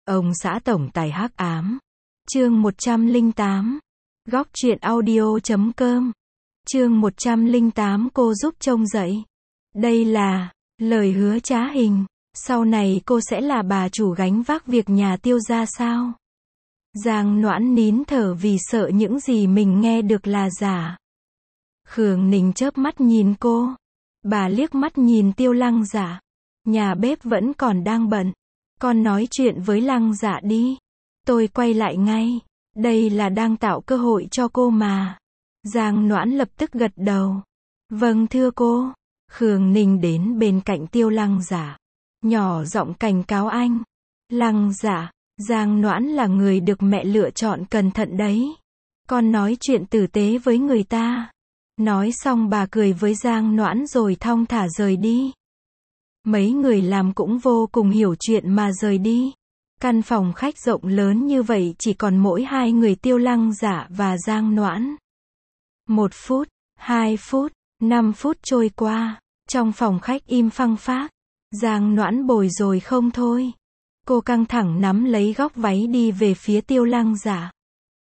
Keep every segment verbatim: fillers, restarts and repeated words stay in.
Ông xã tổng tài hắc ám. Chương một trăm lẻ tám. Góc truyện audio chấm com. Chương một trăm lẻ tám cô giúp trông dậy. Đây là lời hứa trá hình. Sau này cô sẽ là bà chủ gánh vác việc nhà Tiêu gia sao? Giang Noãn nín thở vì sợ những gì mình nghe được là giả. Khương Ninh chớp mắt nhìn cô. Bà liếc mắt nhìn Tiêu Lăng Dạ. Nhà bếp vẫn còn đang bận. Con nói chuyện với Lăng Dạ đi. Tôi quay lại ngay. Đây là đang tạo cơ hội cho cô mà. Giang Noãn lập tức gật đầu. Vâng thưa cô. Khương Ninh đến bên cạnh Tiêu Lăng Dạ. Nhỏ giọng cảnh cáo anh. Lăng Dạ, Giang Noãn là người được mẹ lựa chọn cẩn thận đấy. Con nói chuyện tử tế với người ta. Nói xong bà cười với Giang Noãn rồi thong thả rời đi. Mấy người làm cũng vô cùng hiểu chuyện mà rời đi. Căn phòng khách rộng lớn như vậy chỉ còn mỗi hai người Tiêu Lăng Dạ và Giang Noãn. Một phút, hai phút, năm phút trôi qua. Trong phòng khách im phăng phác. Giang Noãn bồi rồi không thôi. Cô căng thẳng nắm lấy góc váy đi về phía Tiêu Lăng Dạ.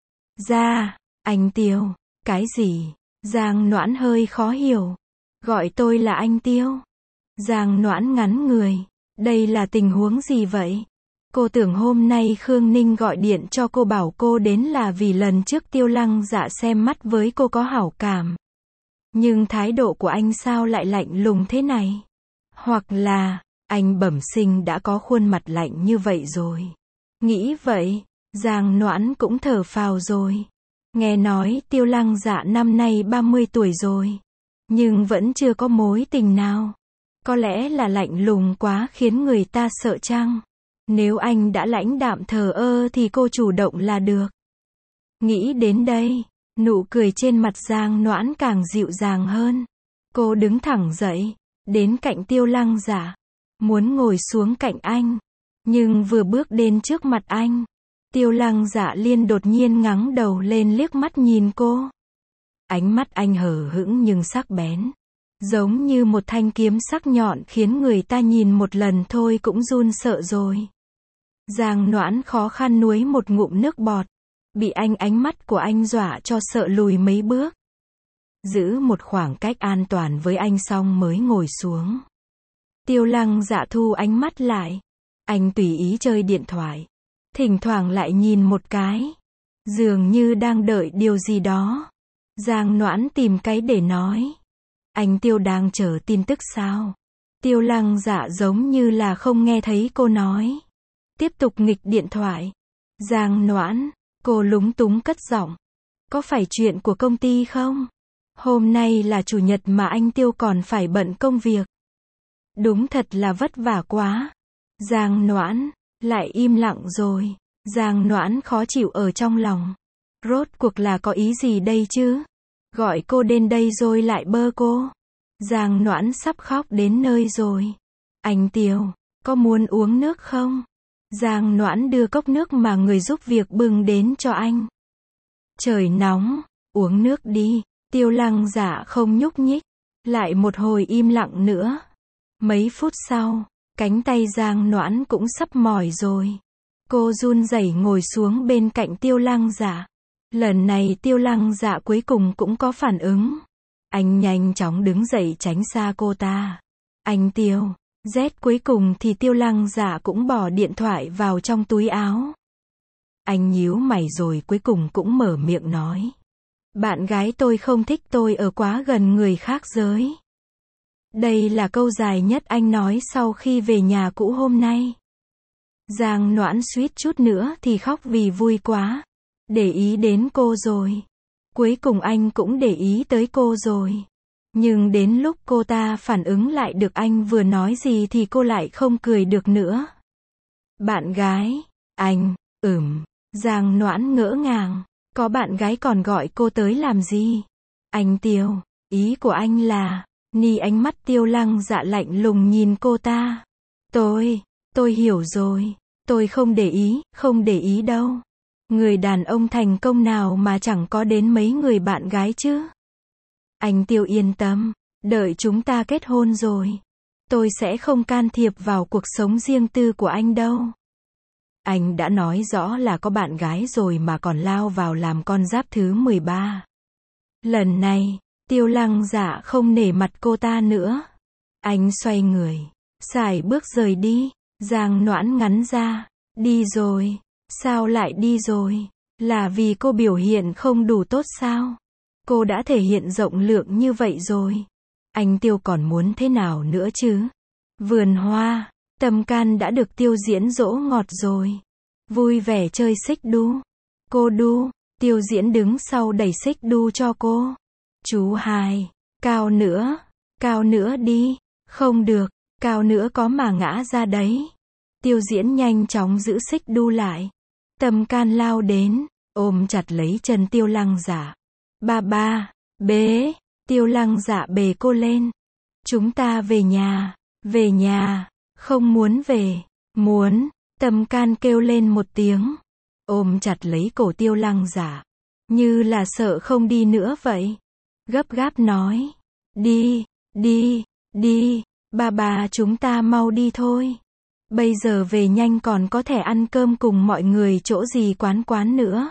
Ra, anh Tiêu, cái gì? Giang Noãn hơi khó hiểu. Gọi tôi là anh Tiêu. Giang Noãn ngắn người. Đây là tình huống gì vậy? Cô tưởng hôm nay Khương Ninh gọi điện cho cô bảo cô đến là vì lần trước Tiêu Lăng Dạ xem mắt với cô có hảo cảm. Nhưng thái độ của anh sao lại lạnh lùng thế này? Hoặc là, anh bẩm sinh đã có khuôn mặt lạnh như vậy rồi. Nghĩ vậy, Giang Noãn cũng thở phào rồi. Nghe nói Tiêu Lăng Dạ năm nay ba mươi tuổi rồi. Nhưng vẫn chưa có mối tình nào. Có lẽ là lạnh lùng quá khiến người ta sợ chăng? Nếu anh đã lãnh đạm thờ ơ thì cô chủ động là được. Nghĩ đến đây, nụ cười trên mặt Giang Noãn càng dịu dàng hơn. Cô đứng thẳng dậy, đến cạnh Tiêu Lăng Dạ. Muốn ngồi xuống cạnh anh. Nhưng vừa bước đến trước mặt anh, Tiêu Lăng Dạ liền đột nhiên ngẩng đầu lên liếc mắt nhìn cô. Ánh mắt anh hờ hững nhưng sắc bén. Giống như một thanh kiếm sắc nhọn khiến người ta nhìn một lần thôi cũng run sợ rồi. Giang Noãn khó khăn nuốt một ngụm nước bọt. Bị anh ánh mắt của anh dọa cho sợ lùi mấy bước. Giữ một khoảng cách an toàn với anh xong mới ngồi xuống. Tiêu Lăng Dạ thu ánh mắt lại. Anh tùy ý chơi điện thoại. Thỉnh thoảng lại nhìn một cái. Dường như đang đợi điều gì đó. Giang Noãn tìm cái để nói. Anh Tiêu đang chờ tin tức sao? Tiêu Lăng Dạ giống như là không nghe thấy cô nói. Tiếp tục nghịch điện thoại. Giang Noãn, cô lúng túng cất giọng. Có phải chuyện của công ty không? Hôm nay là chủ nhật mà anh Tiêu còn phải bận công việc. Đúng thật là vất vả quá. Giang Noãn, lại im lặng rồi. Giang Noãn khó chịu ở trong lòng. Rốt cuộc là có ý gì đây chứ? Gọi cô đến đây rồi lại bơ cô. Giang Noãn sắp khóc đến nơi rồi. Anh Tiêu, có muốn uống nước không? Giang Noãn đưa cốc nước mà người giúp việc bưng đến cho anh. Trời nóng, uống nước đi. Tiêu Lăng Dạ không nhúc nhích. Lại một hồi im lặng nữa. Mấy phút sau, cánh tay Giang Noãn cũng sắp mỏi rồi. Cô run rẩy ngồi xuống bên cạnh Tiêu Lăng Dạ. Lần này Tiêu Lăng Dạ cuối cùng cũng có phản ứng. Anh nhanh chóng đứng dậy tránh xa cô ta. Anh Tiêu, rét cuối cùng thì Tiêu Lăng Dạ cũng bỏ điện thoại vào trong túi áo. Anh nhíu mày rồi cuối cùng cũng mở miệng nói. Bạn gái tôi không thích tôi ở quá gần người khác giới. Đây là câu dài nhất anh nói sau khi về nhà cũ hôm nay. Giang Noãn suýt chút nữa thì khóc vì vui quá. Để ý đến cô rồi. Cuối cùng anh cũng để ý tới cô rồi. Nhưng đến lúc cô ta phản ứng lại được anh vừa nói gì thì cô lại không cười được nữa. Bạn gái, anh, ừm, Giang Noãn ngỡ ngàng. Có bạn gái còn gọi cô tới làm gì? Anh Tiêu, ý của anh là... Ni ánh mắt Tiêu Lăng Dạ lạnh lùng nhìn cô ta. Tôi, tôi hiểu rồi. Tôi không để ý, không để ý đâu. Người đàn ông thành công nào mà chẳng có đến mấy người bạn gái chứ. Anh Tiêu yên tâm. Đợi chúng ta kết hôn rồi. Tôi sẽ không can thiệp vào cuộc sống riêng tư của anh đâu. Anh đã nói rõ là có bạn gái rồi mà còn lao vào làm con giáp thứ mười ba. Lần này, Tiêu Lăng Dạ không nể mặt cô ta nữa. Anh xoay người, sải bước rời đi. Giang Noãn ngắn ra, đi rồi, sao lại đi rồi? Là vì cô biểu hiện không đủ tốt sao? Cô đã thể hiện rộng lượng như vậy rồi. Anh Tiêu còn muốn thế nào nữa chứ? Vườn hoa, Tâm Can đã được Tiêu Diễn dỗ ngọt rồi. Vui vẻ chơi xích đu. Cô đu, Tiêu Diễn đứng sau đẩy xích đu cho cô. Chú hai, cao nữa, cao nữa đi. Không được, cao nữa có mà ngã ra đấy. Tiêu Diễn nhanh chóng giữ xích đu lại. Tâm Can lao đến, ôm chặt lấy chân Tiêu Lăng Dạ. Ba ba, bế, Tiêu Lăng Dạ bế cô lên. Chúng ta về nhà, về nhà, không muốn về, muốn, Tâm Can kêu lên một tiếng. Ôm chặt lấy cổ Tiêu Lăng Dạ, như là sợ không đi nữa vậy. Gấp gáp nói, đi, đi, đi, ba ba chúng ta mau đi thôi. Bây giờ về nhanh còn có thể ăn cơm cùng mọi người chỗ gì quán quán nữa.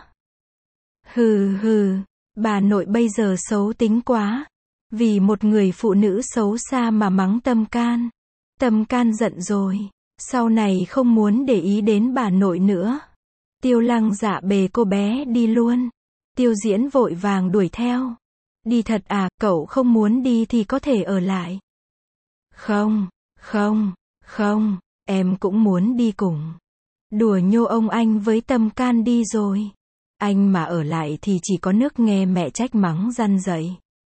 Hừ hừ, bà nội bây giờ xấu tính quá. Vì một người phụ nữ xấu xa mà mắng Tâm Can. Tâm Can giận rồi, sau này không muốn để ý đến bà nội nữa. Tiêu Lăng Dạ bế cô bé đi luôn. Tiêu Diễn vội vàng đuổi theo. Đi thật à, cậu không muốn đi thì có thể ở lại. Không, không, không, em cũng muốn đi cùng. Đùa nhô ông anh với Tâm Can đi rồi. Anh mà ở lại thì chỉ có nước nghe mẹ trách mắng răn dậy.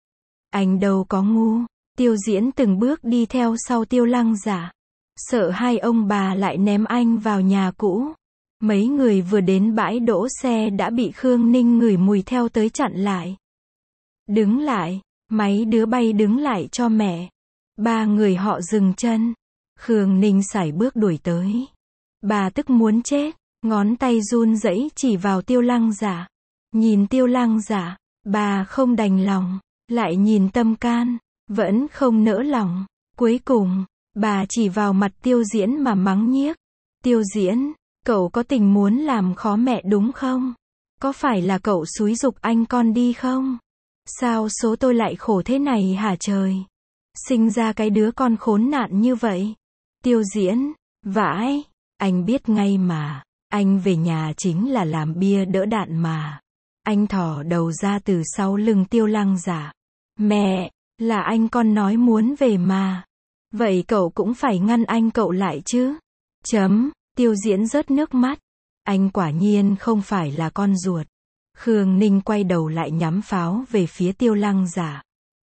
Anh đâu có ngu. Tiêu Diễn từng bước đi theo sau Tiêu Lăng Dạ. Sợ hai ông bà lại ném anh vào nhà cũ. Mấy người vừa đến bãi đỗ xe đã bị Khương Ninh ngửi mùi theo tới chặn lại. Đứng lại, mấy đứa bay đứng lại cho mẹ. Ba người họ dừng chân. Khương Ninh sải bước đuổi tới. Bà tức muốn chết, ngón tay run rẩy chỉ vào Tiêu Lăng Dạ. Nhìn Tiêu Lăng Dạ, bà không đành lòng, lại nhìn Tâm Can, vẫn không nỡ lòng. Cuối cùng, bà chỉ vào mặt Tiêu Diễn mà mắng nhiếc. Tiêu Diễn, cậu có tình muốn làm khó mẹ đúng không? Có phải là cậu xúi giục anh con đi không? Sao số tôi lại khổ thế này hả trời? Sinh ra cái đứa con khốn nạn như vậy. Tiêu Diễn, vãi, anh biết ngay mà, anh về nhà chính là làm bia đỡ đạn mà. Anh thò đầu ra từ sau lưng Tiêu Lăng Dạ. Mẹ, là anh con nói muốn về mà. Vậy cậu cũng phải ngăn anh cậu lại chứ. Chấm, Tiêu Diễn rớt nước mắt. Anh quả nhiên không phải là con ruột. Khương Ninh quay đầu lại nhắm pháo về phía Tiêu Lăng Dạ.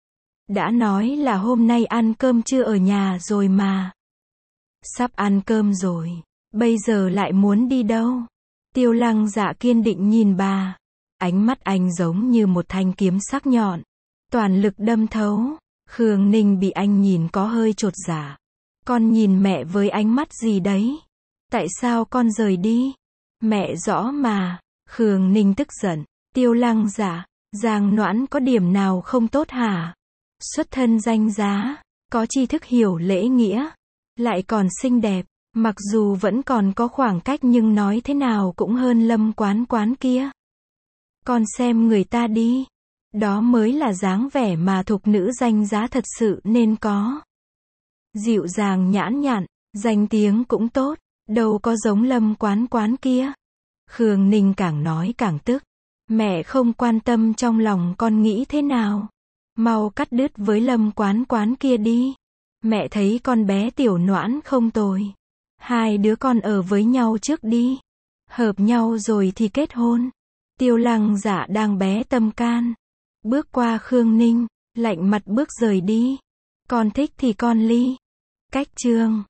Đã nói là hôm nay ăn cơm trưa ở nhà rồi mà. Sắp ăn cơm rồi, bây giờ lại muốn đi đâu? Tiêu Lăng Dạ kiên định nhìn bà. Ánh mắt anh giống như một thanh kiếm sắc nhọn. Toàn lực đâm thấu. Khương Ninh bị anh nhìn có hơi chột dạ. Con nhìn mẹ với ánh mắt gì đấy? Tại sao con rời đi? Mẹ rõ mà. Khương Ninh tức giận. Tiêu Lăng Dạ, Giang Noãn có điểm nào không tốt hả? Xuất thân danh giá, có tri thức hiểu lễ nghĩa, lại còn xinh đẹp, mặc dù vẫn còn có khoảng cách nhưng nói thế nào cũng hơn Lâm Quán Quán kia. Con xem người ta đi, đó mới là dáng vẻ mà thục nữ danh giá thật sự nên có. Dịu dàng nhãn nhặn, danh tiếng cũng tốt, đâu có giống Lâm Quán Quán kia. Khương Ninh càng nói càng tức. Mẹ không quan tâm trong lòng con nghĩ thế nào. Mau cắt đứt với Lâm Quán Quán kia đi. Mẹ thấy con bé Tiểu Noãn không tồi. Hai đứa con ở với nhau trước đi. Hợp nhau rồi thì kết hôn. Tiêu Lăng Dạ đang bé Tâm Can. Bước qua Khương Ninh, lạnh mặt bước rời đi. Con thích thì con ly. Cách chương